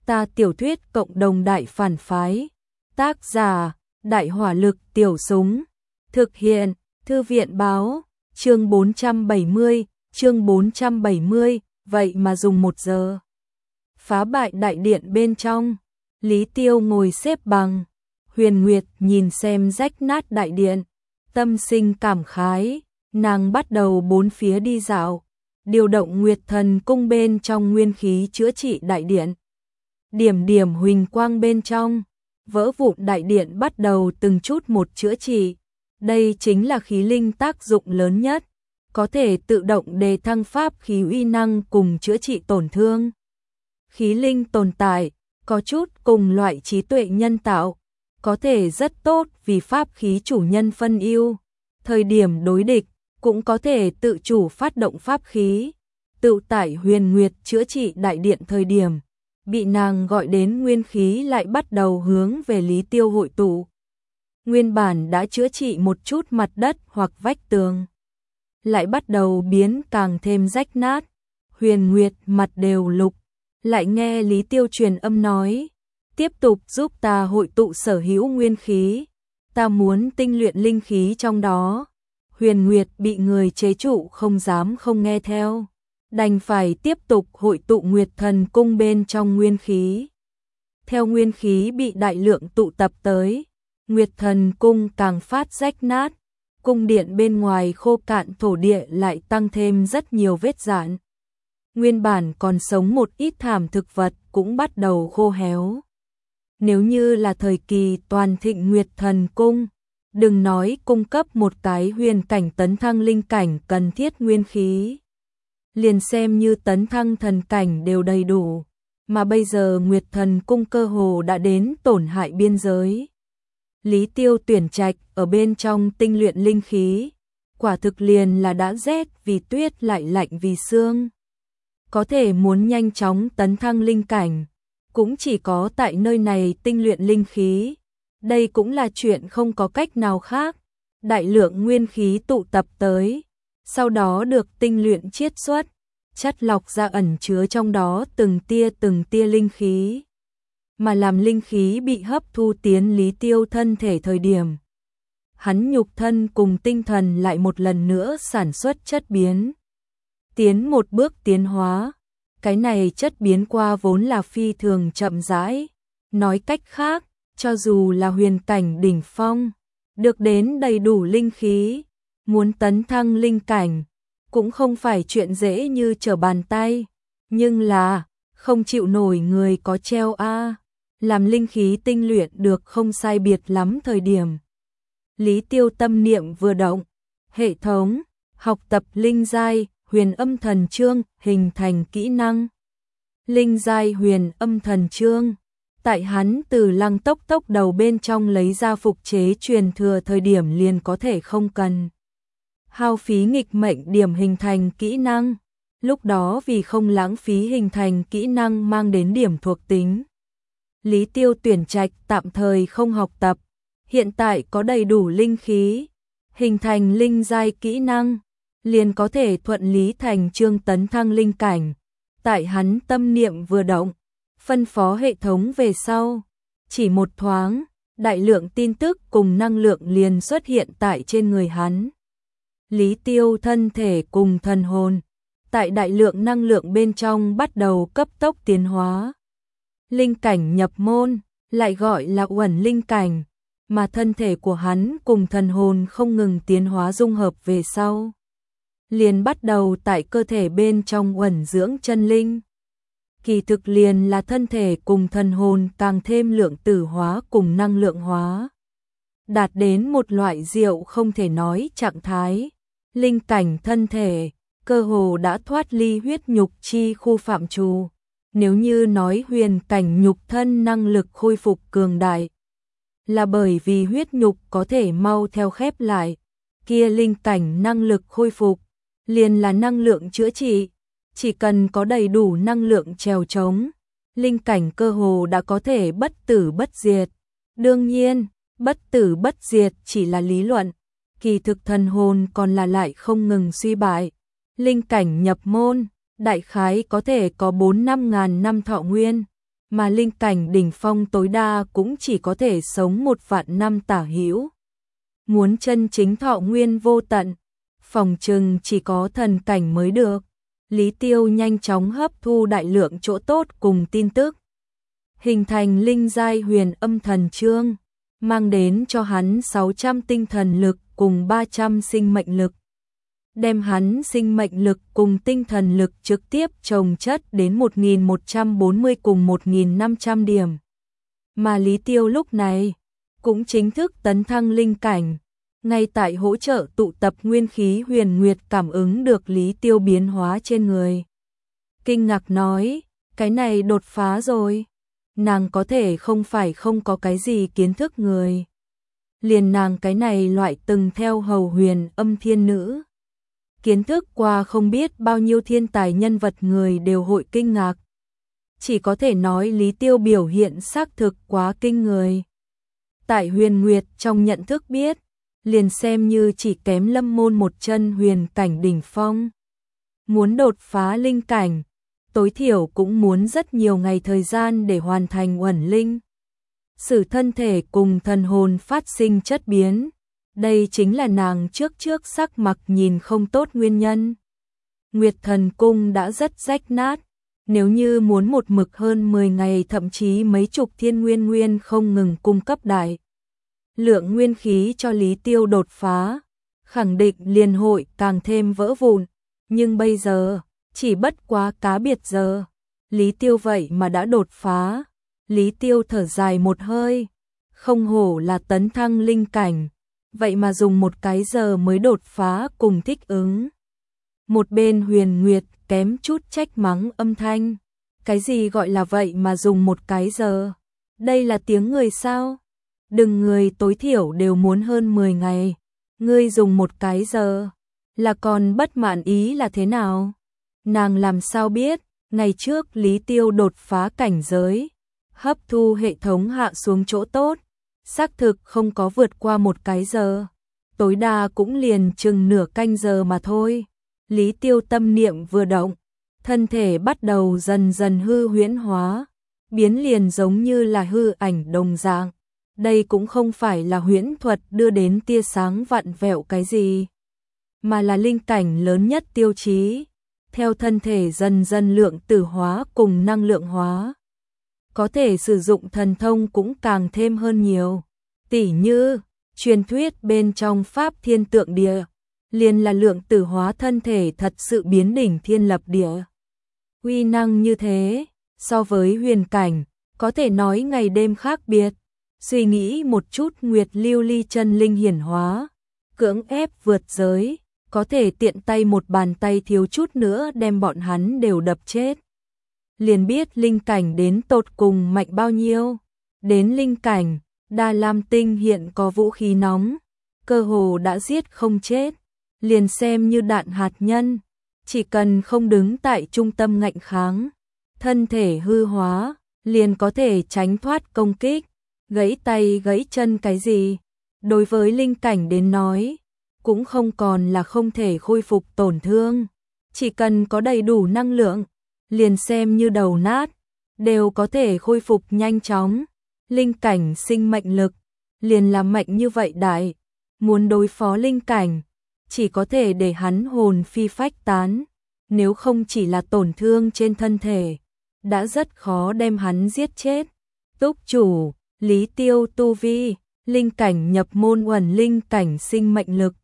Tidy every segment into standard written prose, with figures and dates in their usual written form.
Ta tiểu thuyết cộng đồng đại phản phái. Tác giả, Đại hỏa lực tiểu súng. Thực hiện, Thư viện báo, chương 470, vậy mà dùng 1 giờ. Phá bại đại điện bên trong, Lý Tiêu ngồi xếp bằng, Huyền Nguyệt nhìn xem rách nát đại điện, tâm sinh cảm khái, nàng bắt đầu bốn phía đi dạo, điều động Nguyệt Thần cung bên trong nguyên khí chữa trị đại điện. Điểm điểm huỳnh quang bên trong, vỡ vụn đại điện bắt đầu từng chút một chữa trị. Đây chính là khí linh tác dụng lớn nhất, có thể tự động đề thăng pháp khí uy năng cùng chữa trị tổn thương. Khí linh tồn tại, có chút cùng loại trí tuệ nhân tạo, có thể rất tốt vì pháp khí chủ nhân phân ưu. Thời điểm đối địch, cũng có thể tự chủ phát động pháp khí. Tự tại Huyền Nguyệt chữa trị đại điện thời điểm, bị nàng gọi đến nguyên khí lại bắt đầu hướng về Lý Tiêu hội tụ. Nguyên bản đã chữa trị một chút mặt đất hoặc vách tường, lại bắt đầu biến càng thêm rách nát. Huyền Nguyệt mặt đều lục, lại nghe Lý Tiêu truyền âm nói, tiếp tục giúp ta hội tụ sở hữu nguyên khí, ta muốn tinh luyện linh khí trong đó. Huyền Nguyệt bị người chế trụ không dám không nghe theo, đành phải tiếp tục hội tụ Nguyệt Thần cung bên trong nguyên khí. Theo nguyên khí bị đại lượng tụ tập tới, Nguyệt Thần cung càng phát rách nát, cung điện bên ngoài khô cạn thổ địa lại tăng thêm rất nhiều vết rạn. Nguyên bản còn sống một ít thảm thực vật cũng bắt đầu khô héo. Nếu như là thời kỳ toàn thịnh Nguyệt Thần cung, đừng nói cung cấp một cái huyền cảnh tấn thăng linh cảnh cần thiết nguyên khí, liền xem như tấn thăng thần cảnh đều đầy đủ, mà bây giờ Nguyệt Thần cung cơ hồ đã đến tổn hại biên giới. Lý Tiêu tuyển trạch ở bên trong tinh luyện linh khí, quả thực liền là đã rét vì tuyết lại lạnh vì sương. Có thể muốn nhanh chóng tấn thăng linh cảnh, cũng chỉ có tại nơi này tinh luyện linh khí. Đây cũng là chuyện không có cách nào khác. Đại lượng nguyên khí tụ tập tới, sau đó được tinh luyện chiết xuất, chất lọc ra ẩn chứa trong đó từng tia linh khí. Mà làm linh khí bị hấp thu tiến Lý Tiêu thân thể thời điểm, hắn nhục thân cùng tinh thần lại một lần nữa sản xuất chất biến. Tiến một bước tiến hóa, cái này chất biến qua vốn là phi thường chậm rãi. Nói cách khác, cho dù là huyền cảnh đỉnh phong, được đến đầy đủ linh khí, muốn tấn thăng linh cảnh, cũng không phải chuyện dễ như trở bàn tay. Nhưng là, không chịu nổi người có treo a. Làm linh khí tinh luyện được không sai biệt lắm thời điểm, Lý Tiêu tâm niệm vừa động, hệ thống học tập linh giai huyền âm thần chương hình thành kỹ năng. Linh giai huyền âm thần chương, tại hắn từ Lăng Tốc Tốc đầu bên trong lấy ra phục chế truyền thừa thời điểm liền có thể không cần hao phí nghịch mệnh điểm hình thành kỹ năng. Lúc đó vì không lãng phí hình thành kỹ năng mang đến điểm thuộc tính, Lý Tiêu tuyển trạch tạm thời không học tập. Hiện tại có đầy đủ linh khí, hình thành linh giai kỹ năng, liền có thể thuận lý thành chương tấn thăng linh cảnh. Tại hắn tâm niệm vừa động, phân phó hệ thống về sau, chỉ một thoáng, đại lượng tin tức cùng năng lượng liền xuất hiện tại trên người hắn. Lý Tiêu thân thể cùng thần hồn, tại đại lượng năng lượng bên trong bắt đầu cấp tốc tiến hóa. Linh cảnh nhập môn, lại gọi là uẩn linh cảnh, mà thân thể của hắn cùng thần hồn không ngừng tiến hóa dung hợp về sau, liền bắt đầu tại cơ thể bên trong uẩn dưỡng chân linh. Kỳ thực liền là thân thể cùng thần hồn càng thêm lượng tử hóa cùng năng lượng hóa, đạt đến một loại diệu không thể nói trạng thái. Linh cảnh thân thể, cơ hồ đã thoát ly huyết nhục chi khu phạm trù. Nếu như nói huyền cảnh nhục thân năng lực khôi phục cường đại, là bởi vì huyết nhục có thể mau theo khép lại, kia linh cảnh năng lực khôi phục, liền là năng lượng chữa trị. Chỉ cần có đầy đủ năng lượng trèo trống, linh cảnh cơ hồ đã có thể bất tử bất diệt. Đương nhiên, bất tử bất diệt chỉ là lý luận, kỳ thực thần hồn còn là lại không ngừng suy bại. Linh cảnh nhập môn, đại khái có thể có 4-5 ngàn năm thọ nguyên, mà linh cảnh đỉnh phong tối đa cũng chỉ có thể sống 1 vạn năm tả hữu. Muốn chân chính thọ nguyên vô tận, phòng chừng chỉ có thần cảnh mới được. Lý Tiêu nhanh chóng hấp thu đại lượng chỗ tốt cùng tin tức, hình thành linh giai huyền âm thần chương, mang đến cho hắn 600 tinh thần lực cùng 300 sinh mệnh lực. Đem hắn sinh mệnh lực cùng tinh thần lực trực tiếp chồng chất đến 1140 cùng 1500 điểm. Mà Lý Tiêu lúc này cũng chính thức tấn thăng linh cảnh, ngay tại hỗ trợ tụ tập nguyên khí Huyền Nguyệt cảm ứng được Lý Tiêu biến hóa trên người. Kinh ngạc nói, cái này đột phá rồi. Nàng có thể không phải không có cái gì kiến thức người. Liền nàng cái này loại từng theo hầu huyền âm thiên nữ. Kiến thức qua không biết bao nhiêu thiên tài nhân vật người đều hội kinh ngạc. Chỉ có thể nói Lý Tiêu biểu hiện xác thực quá kinh người. Tại Huyền Nguyệt trong nhận thức biết, liền xem như chỉ kém Lâm Môn một chân huyền cảnh đỉnh phong. Muốn đột phá linh cảnh, tối thiểu cũng muốn rất nhiều ngày thời gian để hoàn thành uẩn linh. Sử thân thể cùng thần hồn phát sinh chất biến. Đây chính là nàng trước sắc mặt nhìn không tốt nguyên nhân. Nguyệt Thần Cung đã rất rách nát. Nếu như muốn một mực hơn 10 ngày thậm chí mấy chục thiên nguyên không ngừng cung cấp đại lượng nguyên khí cho Lý Tiêu đột phá, khẳng định liền hội càng thêm vỡ vụn. Nhưng bây giờ, chỉ bất quá cá biệt giờ, Lý Tiêu vậy mà đã đột phá. Lý Tiêu thở dài một hơi, không hổ là tấn thăng linh cảnh, vậy mà dùng một cái giờ mới đột phá cùng thích ứng. Một bên Huyền Nguyệt kém chút trách mắng âm thanh, cái gì gọi là vậy mà dùng một cái giờ, đây là tiếng người sao? Đừng người tối thiểu đều muốn hơn 10 ngày, ngươi dùng một cái giờ, là còn bất mãn ý là thế nào? Nàng làm sao biết, ngày trước Lý Tiêu đột phá cảnh giới, hấp thu hệ thống hạ xuống chỗ tốt, xác thực không có vượt qua một cái giờ, tối đa cũng liền chừng nửa canh giờ mà thôi. Lý Tiêu tâm niệm vừa động, thân thể bắt đầu dần dần hư huyễn hóa, biến liền giống như là hư ảnh đồng dạng. Đây cũng không phải là huyễn thuật đưa đến tia sáng vặn vẹo cái gì, mà là linh cảnh lớn nhất tiêu chí. Theo thân thể dần dần lượng tử hóa cùng năng lượng hóa, có thể sử dụng thần thông cũng càng thêm hơn nhiều. Tỉ như, truyền thuyết bên trong Pháp Thiên Tượng Địa, liền là lượng tử hóa thân thể thật sự biến đỉnh thiên lập địa. Uy năng như thế, so với huyền cảnh, có thể nói ngày đêm khác biệt. Suy nghĩ một chút Nguyệt Lưu Ly chân linh hiển hóa, cưỡng ép vượt giới, có thể tiện tay một bàn tay thiếu chút nữa đem bọn hắn đều đập chết. Liền biết linh cảnh đến tột cùng mạnh bao nhiêu. Đến linh cảnh, Đa Lam Tinh hiện có vũ khí nóng, cơ hồ đã giết không chết, liền xem như đạn hạt nhân, chỉ cần không đứng tại trung tâm ngạnh kháng, thân thể hư hóa, liền có thể tránh thoát công kích, gãy tay gãy chân cái gì. Đối với linh cảnh đến nói, cũng không còn là không thể khôi phục tổn thương, chỉ cần có đầy đủ năng lượng, liền xem như đầu nát, đều có thể khôi phục nhanh chóng. Linh cảnh sinh mệnh lực, liền là mạnh như vậy đại, muốn đối phó linh cảnh, chỉ có thể để hắn hồn phi phách tán, nếu không chỉ là tổn thương trên thân thể, đã rất khó đem hắn giết chết. Túc chủ, Lý Tiêu tu vi, linh cảnh nhập môn uẩn linh cảnh sinh mệnh lực,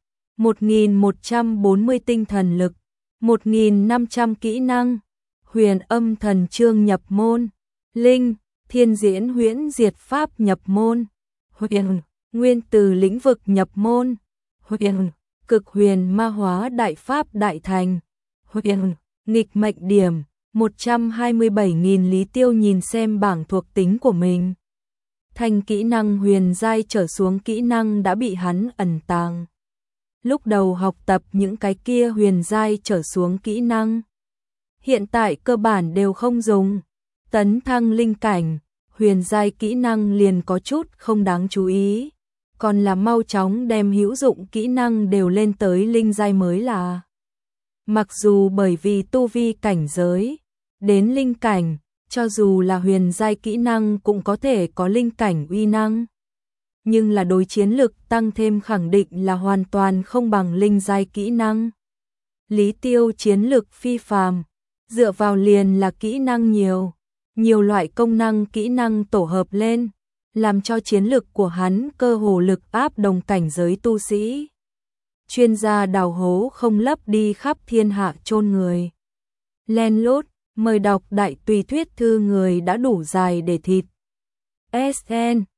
1140 tinh thần lực, 1500 kỹ năng, huyền âm thần chương nhập môn, linh, thiên diễn huyễn diệt pháp nhập môn, huyền, nguyên từ lĩnh vực nhập môn, huyền, cực huyền ma hóa đại pháp đại thành, huyền, nghịch mệnh điểm, 127.000. Lý Tiêu nhìn xem bảng thuộc tính của mình. Thành kỹ năng huyền giai trở xuống kỹ năng đã bị hắn ẩn tàng. Lúc đầu học tập những cái kia huyền giai trở xuống kỹ năng, hiện tại cơ bản đều không dùng. Tấn thăng linh cảnh, huyền giai kỹ năng liền có chút không đáng chú ý, còn là mau chóng đem hữu dụng kỹ năng đều lên tới linh giai mới là. Mặc dù bởi vì tu vi cảnh giới, đến linh cảnh, Cho dù là huyền giai kỹ năng cũng có thể có linh cảnh uy năng, nhưng là đối chiến lực tăng thêm khẳng định là hoàn toàn không bằng linh giai kỹ năng. Lý Tiêu chiến lực phi phàm, dựa vào liền là kỹ năng nhiều loại công năng kỹ năng tổ hợp lên, làm cho chiến lực của hắn cơ hồ lực áp đồng cảnh giới tu sĩ. Chuyên gia đào hố không lấp đi khắp thiên hạ chôn người. Len lút, mời đọc đại tùy thuyết thư người đã đủ dài để thịt. SN